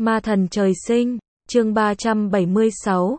Ma thần trời sinh, chương 376,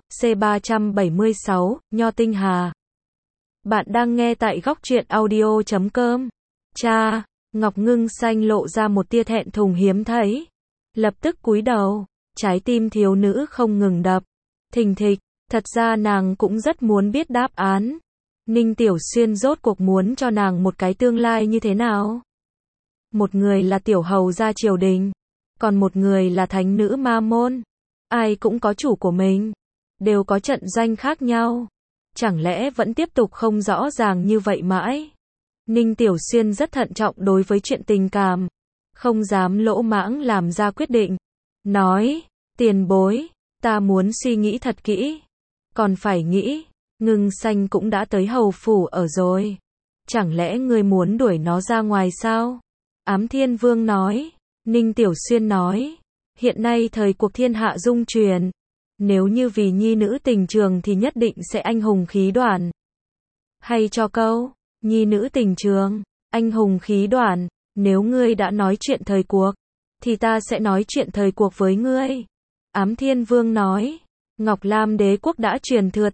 C376, Nho Tinh Hà. Bạn đang nghe tại góc truyện audio.com. Cha, Ngọc Ngưng Xanh lộ ra một tia thẹn thùng hiếm thấy. Lập tức cúi đầu, trái tim thiếu nữ không ngừng đập. Thình thịch, thật ra nàng cũng rất muốn biết đáp án. Ninh Tiểu Xuyên rốt cuộc muốn cho nàng một cái tương lai như thế nào? Một người là tiểu hầu gia triều đình, còn một người là thánh nữ ma môn. Ai cũng có chủ của mình, đều có trận doanh khác nhau. Chẳng lẽ vẫn tiếp tục không rõ ràng như vậy mãi? Ninh Tiểu Xuyên rất thận trọng đối với chuyện tình cảm, không dám lỗ mãng làm ra quyết định. Nói, tiền bối, ta muốn suy nghĩ thật kỹ. Còn phải nghĩ, Ngưng Xanh cũng đã tới hầu phủ ở rồi. Chẳng lẽ ngươi muốn đuổi nó ra ngoài sao? Ám Thiên Vương nói. Ninh Tiểu Xuyên nói, hiện nay thời cuộc thiên hạ dung chuyển, nếu như vì nhi nữ tình trường thì nhất định sẽ anh hùng khí đoản. Hay cho câu, nhi nữ tình trường, anh hùng khí đoản, nếu ngươi đã nói chuyện thời cuộc, thì ta sẽ nói chuyện thời cuộc với ngươi. Ám Thiên Vương nói, Ngọc Lam đế quốc đã truyền thừa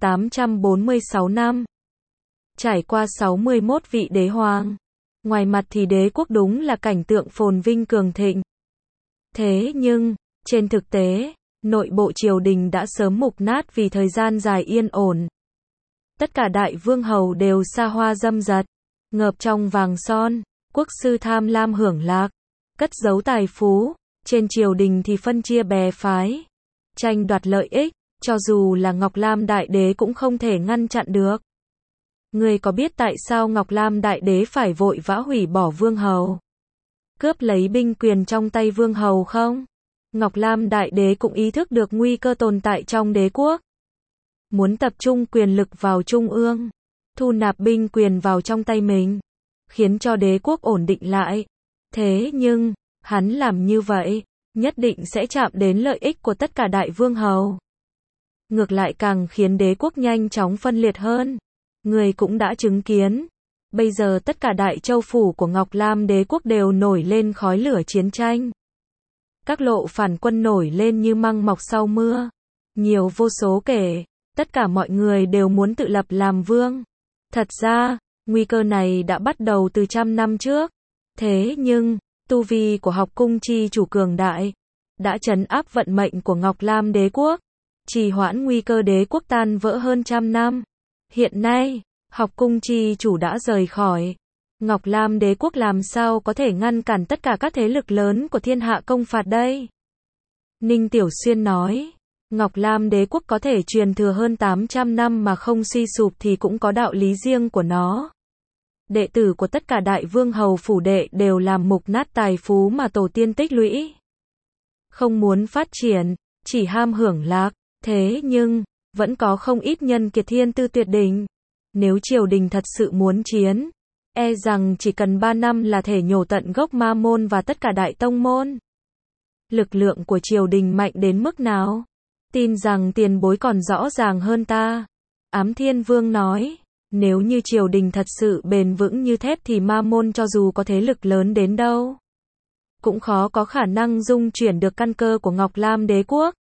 846 năm. Trải qua 61 vị đế hoàng. Ngoài mặt thì đế quốc đúng là cảnh tượng phồn vinh cường thịnh. Thế nhưng, trên thực tế, nội bộ triều đình đã sớm mục nát vì thời gian dài yên ổn. Tất cả đại vương hầu đều xa hoa dâm dật, ngợp trong vàng son, quốc sư tham lam hưởng lạc, cất giấu tài phú, trên triều đình thì phân chia bè phái, tranh đoạt lợi ích, cho dù là Ngọc Lam đại đế cũng không thể ngăn chặn được. Ngươi có biết tại sao Ngọc Lam đại đế phải vội vã hủy bỏ vương hầu, cướp lấy binh quyền trong tay vương hầu không? Ngọc Lam đại đế cũng ý thức được nguy cơ tồn tại trong đế quốc. Muốn tập trung quyền lực vào trung ương, thu nạp binh quyền vào trong tay mình, khiến cho đế quốc ổn định lại. Thế nhưng, hắn làm như vậy, nhất định sẽ chạm đến lợi ích của tất cả đại vương hầu. Ngược lại càng khiến đế quốc nhanh chóng phân liệt hơn. Người cũng đã chứng kiến, bây giờ tất cả đại châu phủ của Ngọc Lam đế quốc đều nổi lên khói lửa chiến tranh. Các lộ phản quân nổi lên như măng mọc sau mưa, nhiều vô số kể, tất cả mọi người đều muốn tự lập làm vương. Thật ra, nguy cơ này đã bắt đầu từ trăm năm trước. Thế nhưng, tu vi của học cung chi chủ cường đại, đã trấn áp vận mệnh của Ngọc Lam đế quốc, trì hoãn nguy cơ đế quốc tan vỡ hơn trăm năm. Hiện nay, học cung chi chủ đã rời khỏi. Ngọc Lam đế quốc làm sao có thể ngăn cản tất cả các thế lực lớn của thiên hạ công phạt đây? Ninh Tiểu Xuyên nói, Ngọc Lam đế quốc có thể truyền thừa hơn 800 năm mà không suy sụp thì cũng có đạo lý riêng của nó. Đệ tử của tất cả đại vương hầu phủ đệ đều làm mục nát tài phú mà tổ tiên tích lũy. Không muốn phát triển, chỉ ham hưởng lạc. Thế nhưng, vẫn có không ít nhân kiệt thiên tư tuyệt đỉnh. Nếu triều đình thật sự muốn chiến, e rằng chỉ cần 3 năm là thể nhổ tận gốc ma môn và tất cả đại tông môn. Lực lượng của triều đình mạnh đến mức nào? Tin rằng tiền bối còn rõ ràng hơn ta. Ám Thiên Vương nói, nếu như triều đình thật sự bền vững như thép thì ma môn cho dù có thế lực lớn đến đâu, cũng khó có khả năng dung chuyển được căn cơ của Ngọc Lam đế quốc.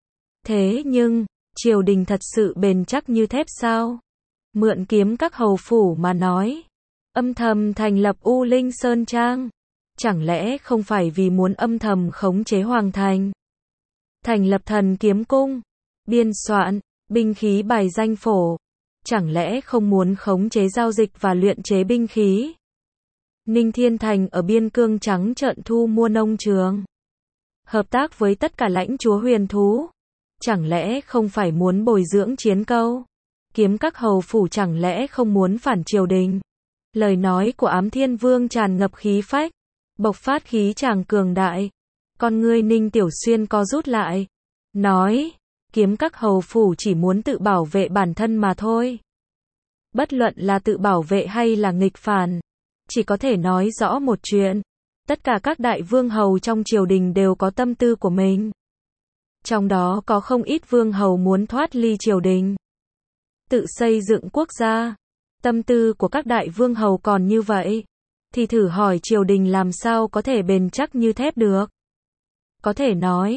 Thế nhưng, triều đình thật sự bền chắc như thép sao? Mượn kiếm các hầu phủ mà nói, âm thầm thành lập U Linh Sơn Trang, chẳng lẽ không phải vì muốn âm thầm khống chế hoàng thành? Thành lập Thần Kiếm Cung, biên soạn, binh khí bài danh phổ, chẳng lẽ không muốn khống chế giao dịch và luyện chế binh khí? Ninh Thiên Thành ở biên cương trắng trợn thu mua nông trường, hợp tác với tất cả lãnh chúa huyền thú. Chẳng lẽ không phải muốn bồi dưỡng chiến câu? Kiếm các hầu phủ chẳng lẽ không muốn phản triều đình? Lời nói của Ám Thiên Vương tràn ngập khí phách, bộc phát khí chàng cường đại. Con ngươi Ninh Tiểu Xuyên co rút lại, nói, kiếm các hầu phủ chỉ muốn tự bảo vệ bản thân mà thôi. Bất luận là tự bảo vệ hay là nghịch phản, chỉ có thể nói rõ một chuyện, tất cả các đại vương hầu trong triều đình đều có tâm tư của mình. Trong đó có không ít vương hầu muốn thoát ly triều đình, tự xây dựng quốc gia. Tâm tư của các đại vương hầu còn như vậy, thì thử hỏi triều đình làm sao có thể bền chắc như thép được. Có thể nói,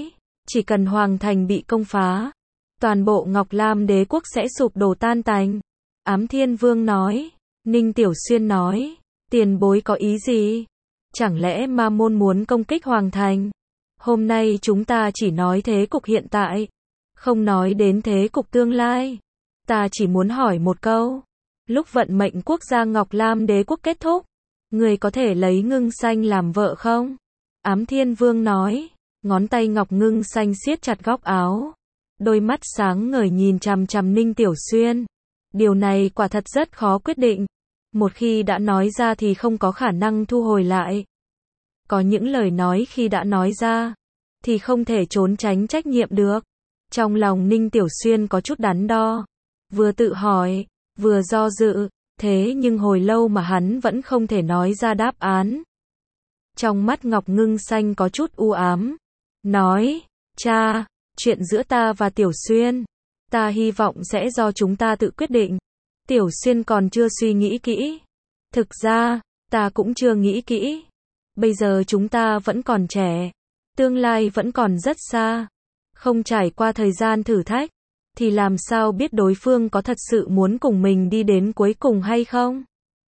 Chỉ cần Hoàng Thành bị công phá, toàn bộ Ngọc Lam đế quốc sẽ sụp đổ tan tành. Ám Thiên Vương nói. Ninh Tiểu Xuyên nói. Tiền bối có ý gì? Chẳng lẽ Ma Môn muốn công kích Hoàng Thành? Hôm nay chúng ta chỉ nói thế cục hiện tại, không nói đến thế cục tương lai. Ta chỉ muốn hỏi một câu. Lúc vận mệnh quốc gia Ngọc Lam đế quốc kết thúc, người có thể lấy Ngưng Xanh làm vợ không? Ám Thiên Vương nói. Ngón tay Ngọc Ngưng Xanh siết chặt góc áo. Đôi mắt sáng ngời nhìn chằm chằm Ninh Tiểu Xuyên. Điều này quả thật rất khó quyết định. Một khi đã nói ra thì không có khả năng thu hồi lại. Có những lời nói khi đã nói ra, thì không thể trốn tránh trách nhiệm được. Trong lòng Ninh Tiểu Xuyên có chút đắn đo. Vừa tự hỏi, vừa do dự, thế nhưng hồi lâu mà hắn vẫn không thể nói ra đáp án. Trong mắt Ngọc Ngưng Xanh có chút u ám. Nói, cha, chuyện giữa ta và Tiểu Xuyên, ta hy vọng sẽ do chúng ta tự quyết định. Tiểu Xuyên còn chưa suy nghĩ kỹ. Thực ra, ta cũng chưa nghĩ kỹ. Bây giờ chúng ta vẫn còn trẻ. Tương lai vẫn còn rất xa. Không trải qua thời gian thử thách, thì làm sao biết đối phương có thật sự muốn cùng mình đi đến cuối cùng hay không?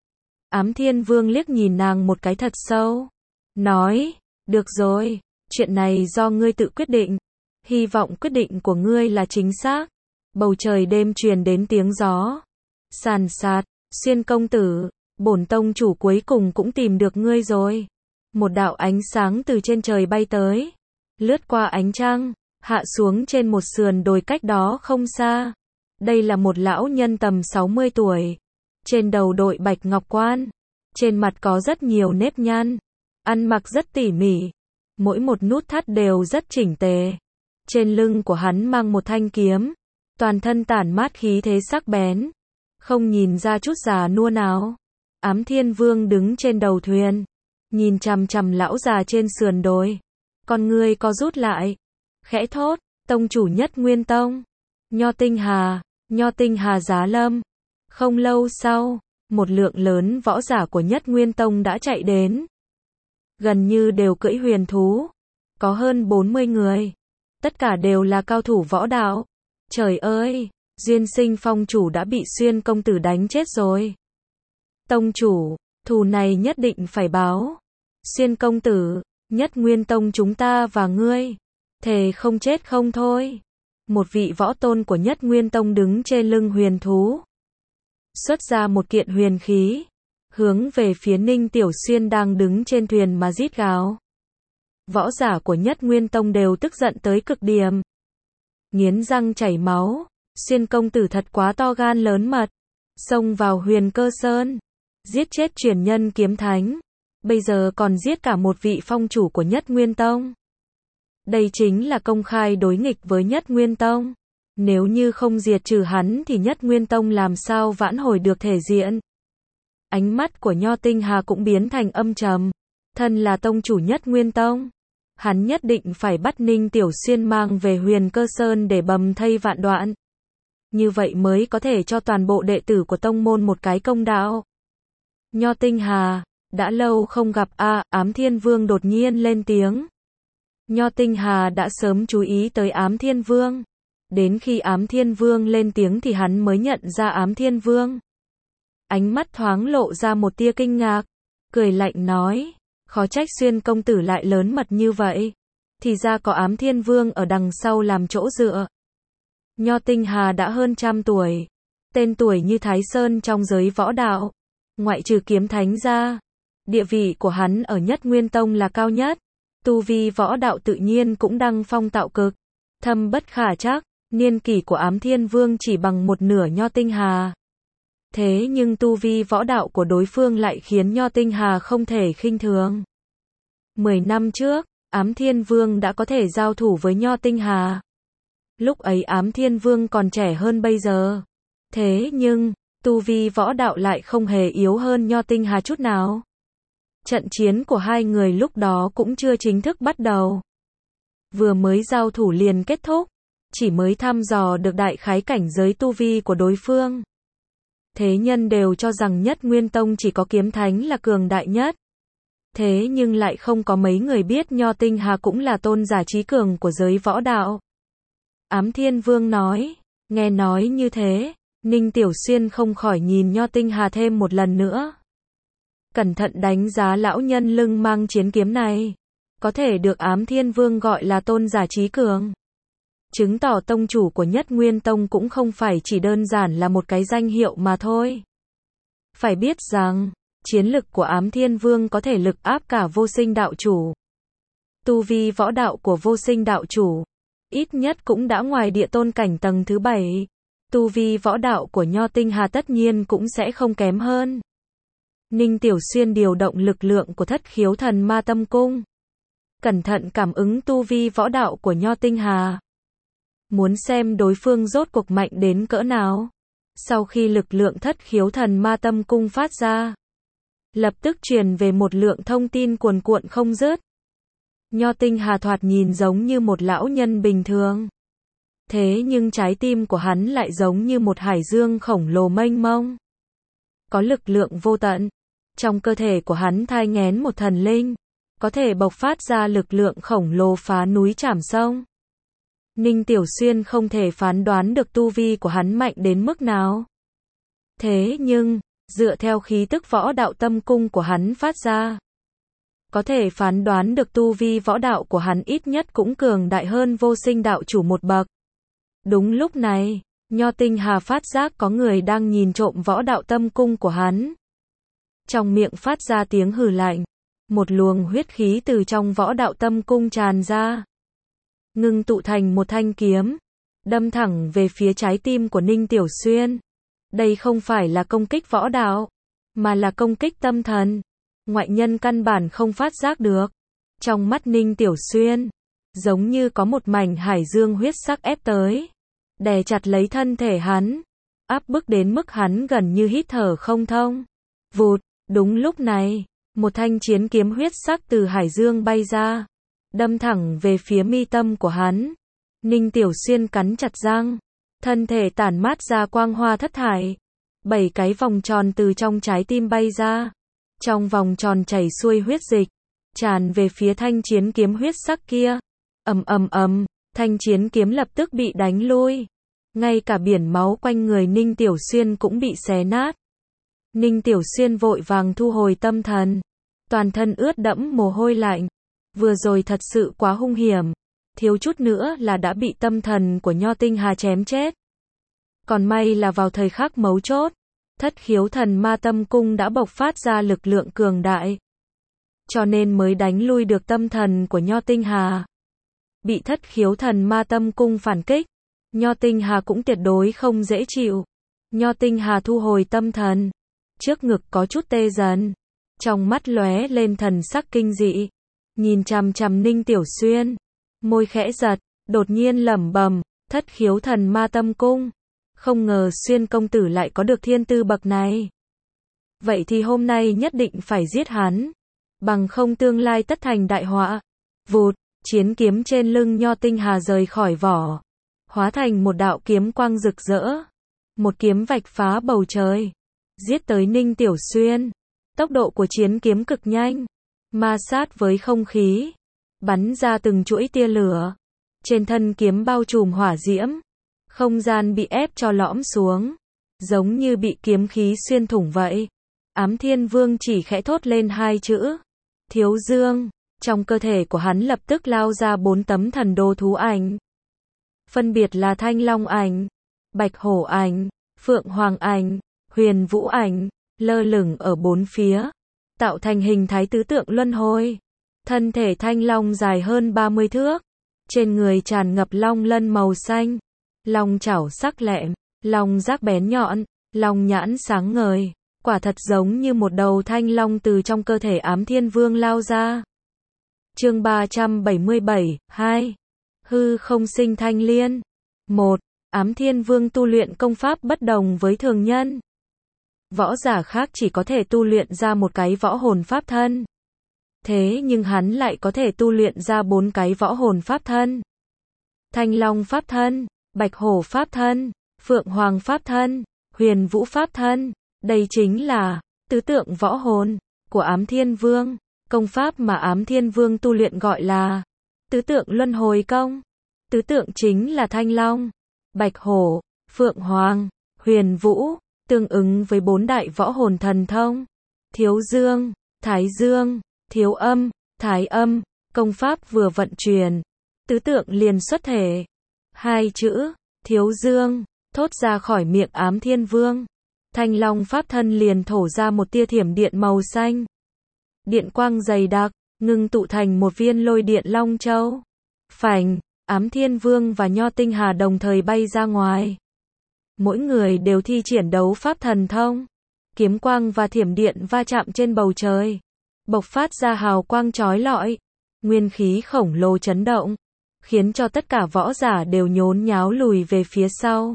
Ám Thiên Vương liếc nhìn nàng một cái thật sâu. Nói, được rồi, chuyện này do ngươi tự quyết định. Hy vọng quyết định của ngươi là chính xác. Bầu trời đêm truyền đến tiếng gió. Sàn sạt, Xuyên công tử, bổn tông chủ cuối cùng cũng tìm được ngươi rồi. Một đạo ánh sáng từ trên trời bay tới, lướt qua ánh trăng, hạ xuống trên một sườn đồi cách đó không xa. Đây là một lão nhân tầm 60 tuổi. Trên đầu đội bạch ngọc quan. Trên mặt có rất nhiều nếp nhăn. Ăn mặc rất tỉ mỉ. Mỗi một nút thắt đều rất chỉnh tề. Trên lưng của hắn mang một thanh kiếm. Toàn thân tản mát khí thế sắc bén. Không nhìn ra chút già nua nào. Ám Thiên Vương đứng trên đầu thuyền, nhìn chằm chằm lão già trên sườn đồi. Con ngươi co rút lại. Khẽ thốt, tông chủ Nhất Nguyên Tông. Nho Tinh Hà giá lâm. Không lâu sau, một lượng lớn võ giả của Nhất Nguyên Tông đã chạy đến. Gần như đều cưỡi huyền thú. Có hơn 40 người. Tất cả đều là cao thủ võ đạo. Trời ơi, Duyên Sinh Phong chủ đã bị Xuyên công tử đánh chết rồi. Tông chủ, thù này nhất định phải báo. Xuyên công tử, Nhất Nguyên Tông chúng ta và ngươi, thề không chết không thôi. Một vị võ tôn của Nhất Nguyên Tông đứng trên lưng huyền thú, xuất ra một kiện huyền khí, hướng về phía Ninh Tiểu Xuyên đang đứng trên thuyền mà rít gào. Võ giả của Nhất Nguyên Tông đều tức giận tới cực điểm, nghiến răng chảy máu. Xuyên công tử thật quá to gan lớn mật, xông vào Huyền Cơ Sơn, giết chết truyền nhân kiếm thánh, bây giờ còn giết cả một vị phong chủ của Nhất Nguyên Tông. Đây chính là công khai đối nghịch với Nhất Nguyên Tông. Nếu như không diệt trừ hắn thì Nhất Nguyên Tông làm sao vãn hồi được thể diện. Ánh mắt của Nho Tinh Hà cũng biến thành âm trầm. Thân là tông chủ Nhất Nguyên Tông, hắn nhất định phải bắt Ninh Tiểu Xuyên mang về Huyền Cơ Sơn để bầm thây vạn đoạn. Như vậy mới có thể cho toàn bộ đệ tử của tông môn một cái công đạo. Nho Tinh Hà, đã lâu không gặp a. Ám Thiên Vương đột nhiên lên tiếng. Nho Tinh Hà đã sớm chú ý tới Ám Thiên Vương. Đến khi Ám Thiên Vương lên tiếng thì hắn mới nhận ra Ám Thiên Vương. Ánh mắt thoáng lộ ra một tia kinh ngạc, cười lạnh nói, khó trách Xuyên công tử lại lớn mật như vậy. Thì ra có Ám Thiên Vương ở đằng sau làm chỗ dựa. Nho Tinh Hà đã hơn 100 tuổi, tên tuổi như Thái Sơn trong giới võ đạo. Ngoại trừ kiếm thánh ra, địa vị của hắn ở Nhất Nguyên Tông là cao nhất. Tu vi võ đạo tự nhiên cũng đăng phong tạo cực, thâm bất khả trắc. Niên kỷ của Ám Thiên Vương chỉ bằng một nửa Nho Tinh Hà. Thế nhưng tu vi võ đạo của đối phương lại khiến Nho Tinh Hà không thể khinh thường. 10 năm trước, Ám Thiên Vương đã có thể giao thủ với Nho Tinh Hà. Lúc ấy Ám Thiên Vương còn trẻ hơn bây giờ. Thế nhưng, tu vi võ đạo lại không hề yếu hơn Nho Tinh Hà chút nào. Trận chiến của hai người lúc đó cũng chưa chính thức bắt đầu. Vừa mới giao thủ liền kết thúc, chỉ mới thăm dò được đại khái cảnh giới tu vi của đối phương. Thế nhân đều cho rằng Nhất Nguyên Tông chỉ có kiếm thánh là cường đại nhất. Thế nhưng lại không có mấy người biết Nho Tinh Hà cũng là tôn giả trí cường của giới võ đạo. Ám Thiên Vương nói, nghe nói như thế, Ninh Tiểu Xuyên không khỏi nhìn Nho Tinh Hà thêm một lần nữa. Cẩn thận đánh giá lão nhân lưng mang chiến kiếm này, có thể được Ám Thiên Vương gọi là tôn giả trí cường. Chứng tỏ tông chủ của Nhất Nguyên Tông cũng không phải chỉ đơn giản là một cái danh hiệu mà thôi. Phải biết rằng, chiến lực của Ám Thiên Vương có thể lực áp cả Vô Sinh đạo chủ. Tu vi võ đạo của Vô Sinh đạo chủ, ít nhất cũng đã ngoài địa tôn cảnh tầng thứ 7. Tu vi võ đạo của Nho Tinh Hà tất nhiên cũng sẽ không kém hơn. Ninh Tiểu Xuyên điều động lực lượng của Thất Khiếu Thần Ma Tâm Cung, cẩn thận cảm ứng tu vi võ đạo của Nho Tinh Hà. Muốn xem đối phương rốt cuộc mạnh đến cỡ nào. Sau khi lực lượng Thất Khiếu Thần Ma Tâm Cung phát ra, lập tức truyền về một lượng thông tin cuồn cuộn không dứt. Nho Tinh Hà thoạt nhìn giống như một lão nhân bình thường. Thế nhưng trái tim của hắn lại giống như một hải dương khổng lồ mênh mông. Có lực lượng vô tận. Trong cơ thể của hắn thai nghén một thần linh, có thể bộc phát ra lực lượng khổng lồ phá núi trảm sông. Ninh Tiểu Xuyên không thể phán đoán được tu vi của hắn mạnh đến mức nào. Thế nhưng, dựa theo khí tức võ đạo tâm cung của hắn phát ra, có thể phán đoán được tu vi võ đạo của hắn ít nhất cũng cường đại hơn Vô Sinh đạo chủ một bậc. Đúng lúc này, Nho Tinh Hà phát giác có người đang nhìn trộm võ đạo tâm cung của hắn. Trong miệng phát ra tiếng hừ lạnh, một luồng huyết khí từ trong võ đạo tâm cung tràn ra, ngưng tụ thành một thanh kiếm, đâm thẳng về phía trái tim của Ninh Tiểu Xuyên. Đây không phải là công kích võ đạo, mà là công kích tâm thần. Ngoại nhân căn bản không phát giác được. Trong mắt Ninh Tiểu Xuyên, giống như có một mảnh hải dương huyết sắc ép tới, đè chặt lấy thân thể hắn, áp bức đến mức hắn gần như hít thở không thông. Vụt, đúng lúc này, một thanh chiến kiếm huyết sắc từ hải dương bay ra, đâm thẳng về phía mi tâm của hắn. Ninh Tiểu Xuyên cắn chặt răng, thân thể tản mát ra quang hoa thất thải. 7 cái vòng tròn từ trong trái tim bay ra. Trong vòng tròn chảy xuôi huyết dịch, tràn về phía thanh chiến kiếm huyết sắc kia. Ầm ầm ầm, thanh chiến kiếm lập tức bị đánh lui. Ngay cả biển máu quanh người Ninh Tiểu Xuyên cũng bị xé nát. Ninh Tiểu Xuyên vội vàng thu hồi tâm thần, toàn thân ướt đẫm mồ hôi lạnh. Vừa rồi thật sự quá hung hiểm, thiếu chút nữa là đã bị tâm thần của Nho Tinh Hà chém chết. Còn may là vào thời khắc mấu chốt, Thất Khiếu Thần Ma Tâm Cung đã bộc phát ra lực lượng cường đại, cho nên mới đánh lui được tâm thần của Nho Tinh Hà. Bị Thất Khiếu Thần Ma Tâm Cung phản kích, Nho Tinh Hà cũng tuyệt đối không dễ chịu. Nho Tinh Hà thu hồi tâm thần, trước ngực có chút tê dần, trong mắt lóe lên thần sắc kinh dị, nhìn chằm chằm Ninh Tiểu Xuyên, môi khẽ giật, đột nhiên lẩm bẩm, Thất Khiếu Thần Ma Tâm Cung, không ngờ Xuyên công tử lại có được thiên tư bậc này. Vậy thì hôm nay nhất định phải giết hắn, bằng không tương lai tất thành đại họa. Vụt, chiến kiếm trên lưng Nho Tinh Hà rời khỏi vỏ, hóa thành một đạo kiếm quang rực rỡ. Một kiếm vạch phá bầu trời, giết tới Ninh Tiểu Xuyên. Tốc độ của chiến kiếm cực nhanh, ma sát với không khí, bắn ra từng chuỗi tia lửa. Trên thân kiếm bao trùm hỏa diễm, không gian bị ép cho lõm xuống, giống như bị kiếm khí xuyên thủng vậy. Ám Thiên Vương chỉ khẽ thốt lên 2 chữ, Thiếu Dương. Trong cơ thể của hắn lập tức lao ra 4 tấm thần đồ thú ảnh. Phân biệt là Thanh Long ảnh, Bạch Hổ ảnh, Phượng Hoàng ảnh, Huyền Vũ ảnh, lơ lửng ở 4 phía, tạo thành hình thái tứ tượng luân hồi. Thân thể Thanh Long dài hơn 30 thước, trên người tràn ngập long lân màu xanh, long chảo sắc lẹm, long giác bén nhọn, long nhãn sáng ngời, quả thật giống như một đầu thanh long từ trong cơ thể Ám Thiên Vương lao ra. Chương 377, 2. Hư không sinh thanh liên. 1. Ám Thiên Vương tu luyện công pháp bất đồng với thường nhân. Võ giả khác chỉ có thể tu luyện ra một cái võ hồn pháp thân. Thế nhưng hắn lại có thể tu luyện ra 4 cái võ hồn pháp thân. Thanh Long pháp thân, Bạch Hổ pháp thân, Phượng Hoàng pháp thân, Huyền Vũ pháp thân. Đây chính là tứ tượng võ hồn của Ám Thiên Vương. Công pháp mà Ám Thiên Vương tu luyện gọi là tứ tượng luân hồi công. Tứ tượng chính là Thanh Long, Bạch Hổ, Phượng Hoàng, Huyền Vũ, tương ứng với 4 đại võ hồn thần thông. Thiếu Dương, Thái Dương, Thiếu Âm, Thái Âm, công pháp vừa vận chuyển, tứ tượng liền xuất thể. Hai chữ, Thiếu Dương, thốt ra khỏi miệng Ám Thiên Vương. Thanh Long pháp thân liền thổ ra một tia thiểm điện màu xanh. Điện quang dày đặc, ngưng tụ thành một viên lôi điện long châu. Phành, Ám Thiên Vương và Nho Tinh Hà đồng thời bay ra ngoài. Mỗi người đều thi triển đấu pháp thần thông. Kiếm quang và thiểm điện va chạm trên bầu trời, bộc phát ra hào quang chói lọi. Nguyên khí khổng lồ chấn động, khiến cho tất cả võ giả đều nhốn nháo lùi về phía sau.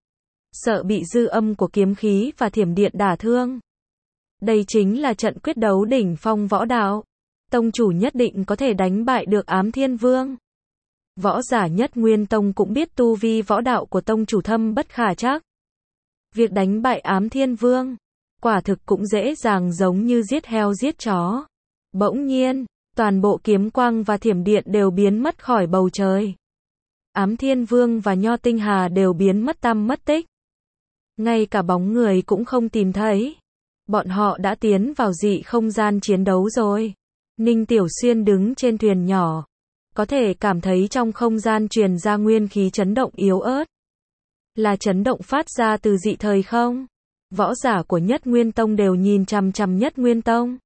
Sợ bị dư âm của kiếm khí và thiểm điện đả thương. Đây chính là trận quyết đấu đỉnh phong võ đạo. Tông chủ nhất định có thể đánh bại được Ám Thiên Vương. Võ giả Nhất Nguyên Tông cũng biết tu vi võ đạo của tông chủ thâm bất khả trắc. Việc đánh bại Ám Thiên Vương, quả thực cũng dễ dàng giống như giết heo giết chó. Bỗng nhiên, toàn bộ kiếm quang và thiểm điện đều biến mất khỏi bầu trời. Ám Thiên Vương và Nho Tinh Hà đều biến mất tăm mất tích. Ngay cả bóng người cũng không tìm thấy. Bọn họ đã tiến vào dị không gian chiến đấu rồi. Ninh Tiểu Xuyên đứng trên thuyền nhỏ, có thể cảm thấy trong không gian truyền ra nguyên khí chấn động yếu ớt. Là chấn động phát ra từ dị thời không? Võ giả của Nhất Nguyên Tông đều nhìn chằm chằm Nhất Nguyên Tông.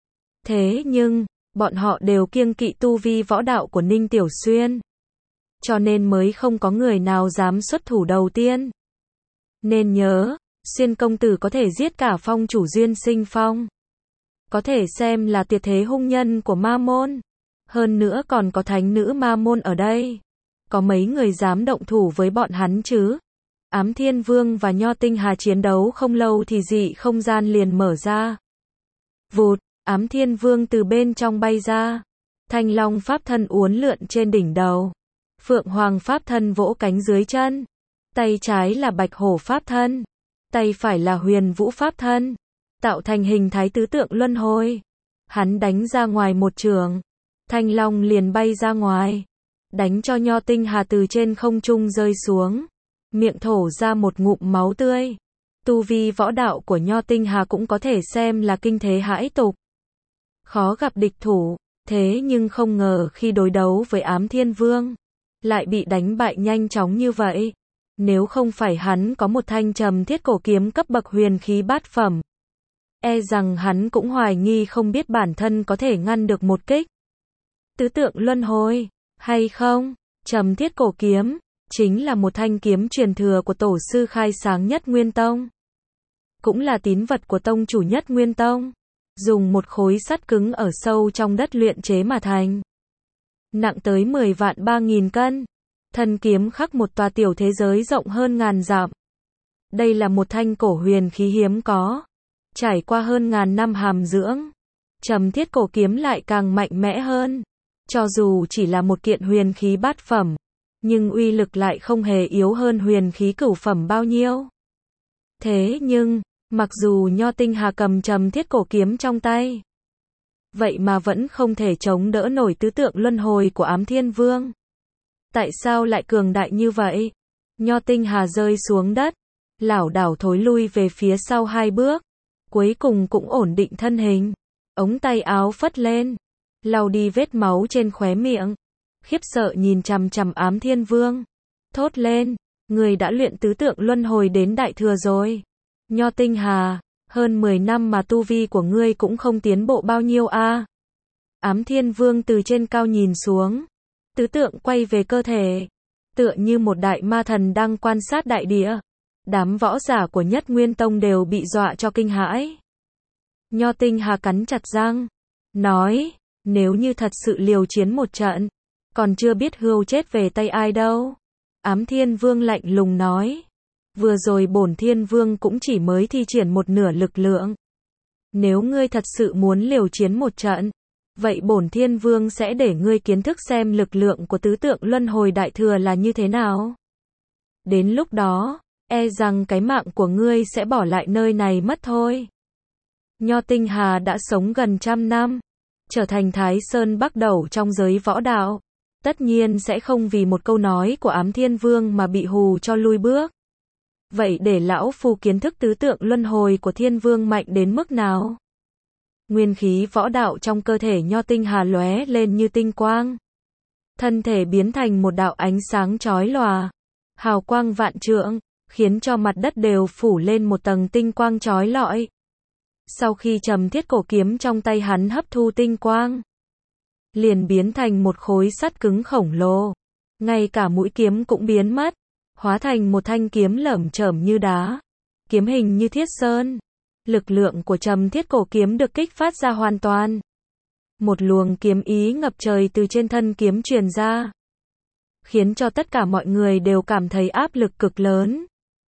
Thế nhưng, bọn họ đều kiêng kỵ tu vi võ đạo của Ninh Tiểu Xuyên. Cho nên mới không có người nào dám xuất thủ đầu tiên. Nên nhớ, Xuyên công tử có thể giết cả phong chủ Duyên Sinh Phong. Có thể xem là tuyệt thế hung nhân của ma môn. Hơn nữa còn có thánh nữ ma môn ở đây. Có mấy người dám động thủ với bọn hắn chứ? Ám Thiên Vương và Nho Tinh Hà chiến đấu không lâu thì dị không gian liền mở ra. Vụt, Ám Thiên Vương từ bên trong bay ra. Thanh Long pháp thân uốn lượn trên đỉnh đầu. Phượng Hoàng pháp thân vỗ cánh dưới chân. Tay trái là Bạch Hổ pháp thân. Tay phải là Huyền Vũ pháp thân. Tạo thành hình thái tứ tượng luân hồi. Hắn đánh ra ngoài một trường. Thanh Long liền bay ra ngoài. Đánh cho Nho Tinh Hà từ trên không trung rơi xuống. Miệng thổ ra một ngụm máu tươi. Tu vi võ đạo của Nho Tinh Hà cũng có thể xem là kinh thế hãi tục. Khó gặp địch thủ, thế nhưng không ngờ khi đối đấu với Ám Thiên Vương, lại bị đánh bại nhanh chóng như vậy. Nếu không phải hắn có một thanh trầm thiết cổ kiếm cấp bậc huyền khí bát phẩm, e rằng hắn cũng hoài nghi không biết bản thân có thể ngăn được một kích. Tứ tượng luân hồi, hay không? Trầm thiết cổ kiếm chính là một thanh kiếm truyền thừa của tổ sư khai sáng Nhất Nguyên Tông. Cũng là tín vật của tông chủ Nhất Nguyên Tông. Dùng một khối sắt cứng ở sâu trong đất luyện chế mà thành. Nặng tới 10 vạn 3.000 cân. Thân kiếm khắc một tòa tiểu thế giới rộng hơn ngàn dặm. Đây là một thanh cổ huyền khí hiếm có. Trải qua hơn ngàn năm hàm dưỡng. Trầm thiết cổ kiếm lại càng mạnh mẽ hơn. Cho dù chỉ là một kiện huyền khí bát phẩm, nhưng uy lực lại không hề yếu hơn huyền khí cửu phẩm bao nhiêu. Thế nhưng, mặc dù Nho Tinh Hà cầm trầm thiết cổ kiếm trong tay, vậy mà vẫn không thể chống đỡ nổi tứ tượng luân hồi của Ám Thiên Vương. Tại sao lại cường đại như vậy? Nho Tinh Hà rơi xuống đất, lảo đảo thối lui về phía sau 2 bước, cuối cùng cũng ổn định thân hình. Ống tay áo phất lên, lau đi vết máu trên khóe miệng, khiếp sợ nhìn chằm chằm Ám Thiên Vương, thốt lên, người đã luyện tứ tượng luân hồi đến đại thừa rồi. Nho Tinh Hà, hơn 10 năm mà tu vi của ngươi cũng không tiến bộ bao nhiêu a. Ám Thiên Vương từ trên cao nhìn xuống, tứ tượng quay về cơ thể, tựa như một đại ma thần đang quan sát đại địa. Đám võ giả của Nhất Nguyên Tông đều bị dọa cho kinh hãi. Nho Tinh Hà cắn chặt răng, nói, nếu như thật sự liều chiến một trận, còn chưa biết hươu chết về tay ai đâu. Ám Thiên Vương lạnh lùng nói, vừa rồi bổn Thiên Vương cũng chỉ mới thi triển một nửa lực lượng. Nếu ngươi thật sự muốn liều chiến một trận, vậy bổn Thiên Vương sẽ để ngươi kiến thức xem lực lượng của tứ tượng luân hồi đại thừa là như thế nào. Đến lúc đó, e rằng cái mạng của ngươi sẽ bỏ lại nơi này mất thôi. Nho Tinh Hà đã sống gần 100 năm, trở thành Thái Sơn Bắc Đẩu trong giới võ đạo. Tất nhiên sẽ không vì một câu nói của Ám Thiên Vương mà bị hù cho lui bước. Vậy để lão phu kiến thức tứ tượng luân hồi của Thiên Vương mạnh đến mức nào? Nguyên khí võ đạo trong cơ thể Nho Tinh Hà lóe lên như tinh quang. Thân thể biến thành một đạo ánh sáng chói lòa, hào quang vạn trượng, khiến cho mặt đất đều phủ lên một tầng tinh quang chói lọi. Sau khi Trầm Thiết Cổ Kiếm trong tay hắn hấp thu tinh quang, liền biến thành một khối sắt cứng khổng lồ. Ngay cả mũi kiếm cũng biến mất, hóa thành một thanh kiếm lởm chởm như đá, kiếm hình như thiết sơn. Lực lượng của Trầm Thiết Cổ Kiếm được kích phát ra hoàn toàn. Một luồng kiếm ý ngập trời từ trên thân kiếm truyền ra, khiến cho tất cả mọi người đều cảm thấy áp lực cực lớn.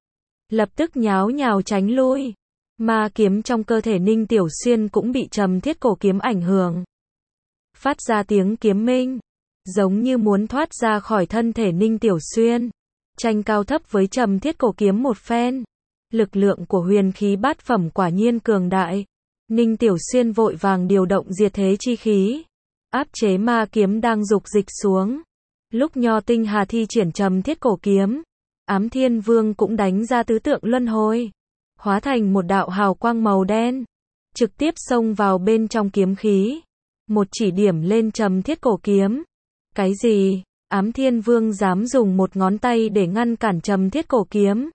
Lập tức nháo nhào tránh lui. Ma kiếm trong cơ thể Ninh Tiểu Xuyên cũng bị Trầm Thiết Cổ Kiếm ảnh hưởng, phát ra tiếng kiếm minh, giống như muốn thoát ra khỏi thân thể Ninh Tiểu Xuyên, tranh cao thấp với Trầm Thiết Cổ Kiếm một phen. Lực lượng của huyền khí bát phẩm quả nhiên cường đại. Ninh Tiểu Xuyên vội vàng điều động diệt thế chi khí, áp chế ma kiếm đang dục dịch xuống. Lúc Nho Tinh Hà thi triển Trầm Thiết Cổ Kiếm, Ám Thiên Vương cũng đánh ra tứ tượng luân hồi, hóa thành một đạo hào quang màu đen, trực tiếp xông vào bên trong kiếm khí, một chỉ điểm lên Trầm Thiết Cổ Kiếm. Cái gì? Ám Thiên Vương dám dùng một ngón tay để ngăn cản Trầm Thiết Cổ Kiếm?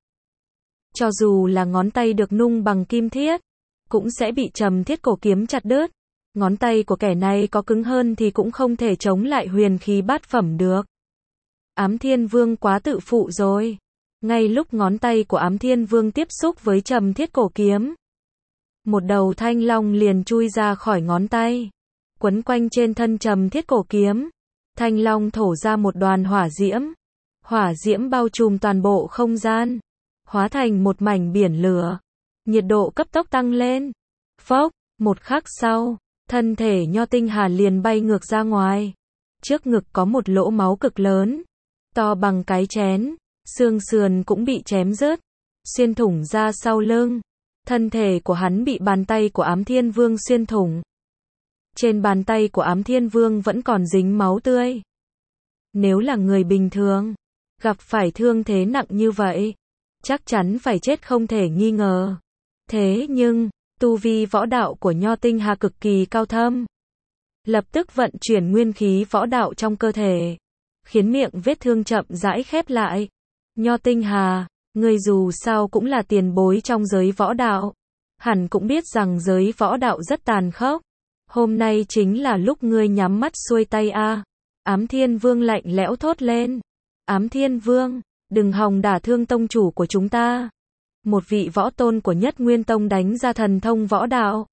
Cho dù là ngón tay được nung bằng kim thiết, cũng sẽ bị Trầm Thiết Cổ Kiếm chặt đứt. Ngón tay của kẻ này có cứng hơn thì cũng không thể chống lại huyền khí bát phẩm được. Ám Thiên Vương quá tự phụ rồi. Ngay lúc ngón tay của Ám Thiên Vương tiếp xúc với Trầm Thiết Cổ Kiếm, một đầu thanh long liền chui ra khỏi ngón tay, quấn quanh trên thân Trầm Thiết Cổ Kiếm. Thanh long thổ ra một đoàn hỏa diễm bao trùm toàn bộ không gian, hóa thành một mảnh biển lửa. Nhiệt độ cấp tốc tăng lên. Phốc, một khắc sau, thân thể Nho Tinh Hà liền bay ngược ra ngoài. Trước ngực có một lỗ máu cực lớn, to bằng cái chén, xương sườn cũng bị chém rớt, xuyên thủng ra sau lưng. Thân thể của hắn bị bàn tay của Ám Thiên Vương xuyên thủng. Trên bàn tay của Ám Thiên Vương vẫn còn dính máu tươi. Nếu là người bình thường, gặp phải thương thế nặng như vậy, chắc chắn phải chết không thể nghi ngờ. Thế nhưng, tu vi võ đạo của Nho Tinh Hà cực kỳ cao thâm. Lập tức vận chuyển nguyên khí võ đạo trong cơ thể, khiến miệng vết thương chậm rãi khép lại. Nho Tinh Hà, ngươi dù sao cũng là tiền bối trong giới võ đạo, hẳn cũng biết rằng giới võ đạo rất tàn khốc. Hôm nay chính là lúc ngươi nhắm mắt xuôi tay a. Ám Thiên Vương lạnh lẽo thốt lên. Ám Thiên Vương, đừng hòng đả thương tông chủ của chúng ta. Một vị võ tôn của Nhất Nguyên Tông đánh ra thần thông võ đạo,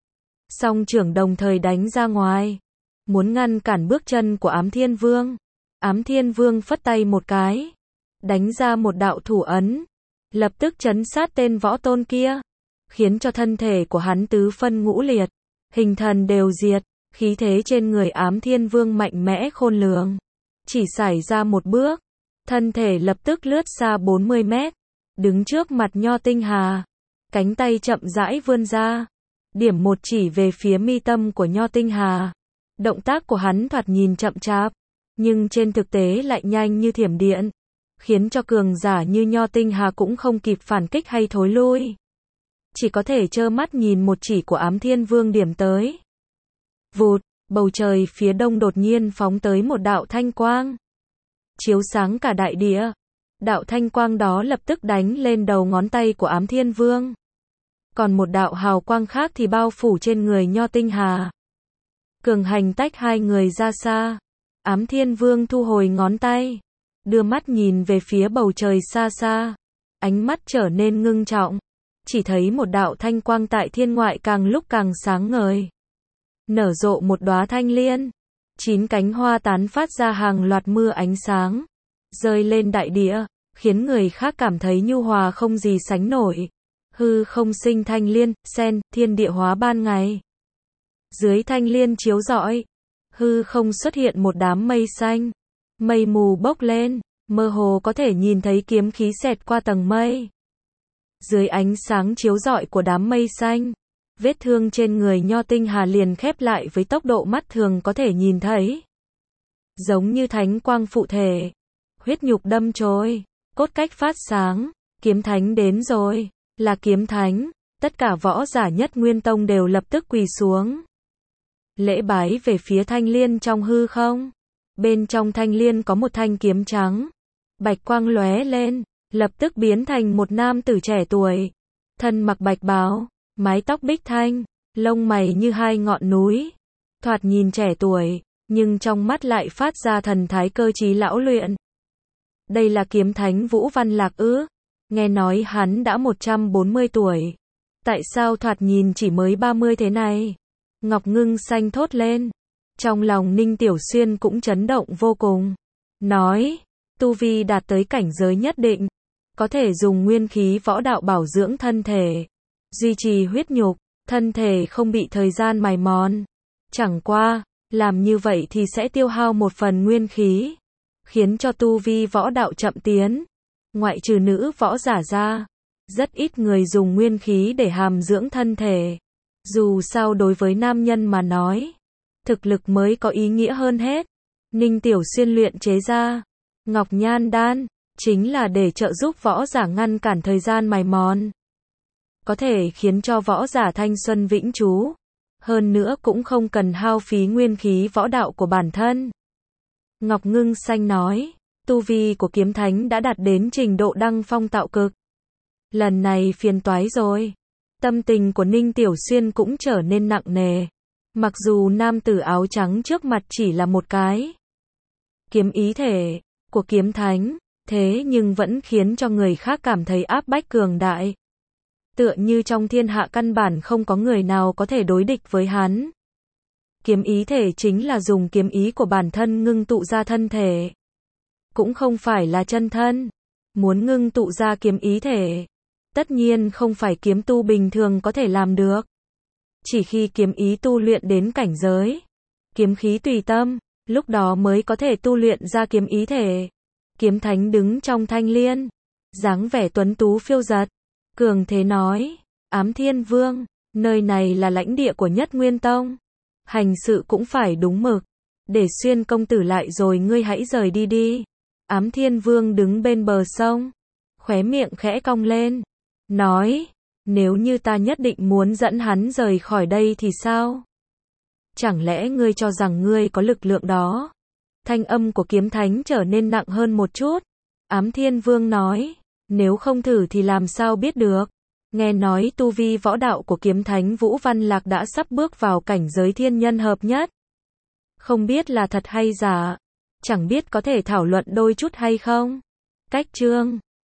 song trưởng đồng thời đánh ra ngoài, muốn ngăn cản bước chân của Ám Thiên Vương. Ám Thiên Vương phất tay một cái, đánh ra một đạo thủ ấn, lập tức trấn sát tên võ tôn kia, khiến cho thân thể của hắn tứ phân ngũ liệt, hình thần đều diệt. Khí thế trên người Ám Thiên Vương mạnh mẽ khôn lường, chỉ xảy ra một bước, thân thể lập tức lướt xa 40 mét, đứng trước mặt Nho Tinh Hà, cánh tay chậm rãi vươn ra, điểm một chỉ về phía mi tâm của Nho Tinh Hà. Động tác của hắn thoạt nhìn chậm chạp, nhưng trên thực tế lại nhanh như thiểm điện, khiến cho cường giả như Nho Tinh Hà cũng không kịp phản kích hay thối lui, chỉ có thể trơ mắt nhìn một chỉ của Ám Thiên Vương điểm tới. Vụt, bầu trời phía đông đột nhiên phóng tới một đạo thanh quang, chiếu sáng cả đại địa. Đạo thanh quang đó lập tức đánh lên đầu ngón tay của Ám Thiên Vương. Còn một đạo hào quang khác thì bao phủ trên người Nho Tinh Hà. Cường hành tách hai người ra xa. Ám Thiên Vương thu hồi ngón tay, đưa mắt nhìn về phía bầu trời xa xa. Ánh mắt trở nên ngưng trọng, chỉ thấy một đạo thanh quang tại thiên ngoại càng lúc càng sáng ngời, nở rộ một đóa thanh liên, 9 cánh hoa tán phát ra hàng loạt mưa ánh sáng, rơi lên đại địa, khiến người khác cảm thấy nhu hòa không gì sánh nổi. Hư không sinh thanh liên, sen, thiên địa hóa ban ngày. Dưới thanh liên chiếu rọi, hư không xuất hiện một đám mây xanh, mây mù bốc lên, mơ hồ có thể nhìn thấy kiếm khí xẹt qua tầng mây. Dưới ánh sáng chiếu rọi của đám mây xanh, vết thương trên người Nho Tinh Hà liền khép lại với tốc độ mắt thường có thể nhìn thấy. Giống như thánh quang phụ thể, huyết nhục đâm chồi, cốt cách phát sáng, kiếm thánh đến rồi, là kiếm thánh, tất cả võ giả Nhất Nguyên Tông đều lập tức quỳ xuống. Lễ bái về phía thanh liên trong hư không. Bên trong thanh liên có một thanh kiếm trắng, bạch quang lóe lên, lập tức biến thành một nam tử trẻ tuổi, thân mặc bạch bào, mái tóc bích thanh, lông mày như hai ngọn núi, thoạt nhìn trẻ tuổi, nhưng trong mắt lại phát ra thần thái cơ trí lão luyện. Đây là kiếm thánh Vũ Văn Lạc ư? Nghe nói hắn đã 140 tuổi. Tại sao thoạt nhìn chỉ mới 30 thế này? Ngọc Ngưng Xanh thốt lên. Trong lòng Ninh Tiểu Xuyên cũng chấn động vô cùng. Nói, tu vi đạt tới cảnh giới nhất định, có thể dùng nguyên khí võ đạo bảo dưỡng thân thể, duy trì huyết nhục, thân thể không bị thời gian mài mòn. Chẳng qua, làm như vậy thì sẽ tiêu hao một phần nguyên khí, khiến cho tu vi võ đạo chậm tiến. Ngoại trừ nữ võ giả ra, rất ít người dùng nguyên khí để hàm dưỡng thân thể. Dù sao đối với nam nhân mà nói, thực lực mới có ý nghĩa hơn hết. Ninh Tiểu Xuyên luyện chế ra Ngọc Nhan Đan, chính là để trợ giúp võ giả ngăn cản thời gian mài mòn, có thể khiến cho võ giả thanh xuân vĩnh trú. Hơn nữa cũng không cần hao phí nguyên khí võ đạo của bản thân. Ngọc Ngưng Xanh nói, tu vi của kiếm thánh đã đạt đến trình độ đăng phong tạo cực. Lần này phiền toái rồi. Tâm tình của Ninh Tiểu Xuyên cũng trở nên nặng nề. Mặc dù nam tử áo trắng trước mặt chỉ là một cái kiếm ý thể của kiếm thánh, thế nhưng vẫn khiến cho người khác cảm thấy áp bách cường đại. Tựa như trong thiên hạ căn bản không có người nào có thể đối địch với hắn. Kiếm ý thể chính là dùng kiếm ý của bản thân ngưng tụ ra thân thể. Cũng không phải là chân thân. Muốn ngưng tụ ra kiếm ý thể, tất nhiên không phải kiếm tu bình thường có thể làm được. Chỉ khi kiếm ý tu luyện đến cảnh giới kiếm khí tùy tâm, lúc đó mới có thể tu luyện ra kiếm ý thể. Kiếm thánh đứng trong thanh liên, dáng vẻ tuấn tú phiêu dật, cường thế nói, Ám Thiên Vương, nơi này là lãnh địa của Nhất Nguyên Tông, hành sự cũng phải đúng mực, để Xuyên công tử lại rồi ngươi hãy rời đi đi. Ám Thiên Vương đứng bên bờ sông, khóe miệng khẽ cong lên, nói, nếu như ta nhất định muốn dẫn hắn rời khỏi đây thì sao? Chẳng lẽ ngươi cho rằng ngươi có lực lượng đó? Thanh âm của kiếm thánh trở nên nặng hơn một chút. Ám Thiên Vương nói, nếu không thử thì làm sao biết được? Nghe nói tu vi võ đạo của kiếm thánh Vũ Văn Lạc đã sắp bước vào cảnh giới thiên nhân hợp nhất. Không biết là thật hay giả, chẳng biết có thể thảo luận đôi chút hay không? Cách chương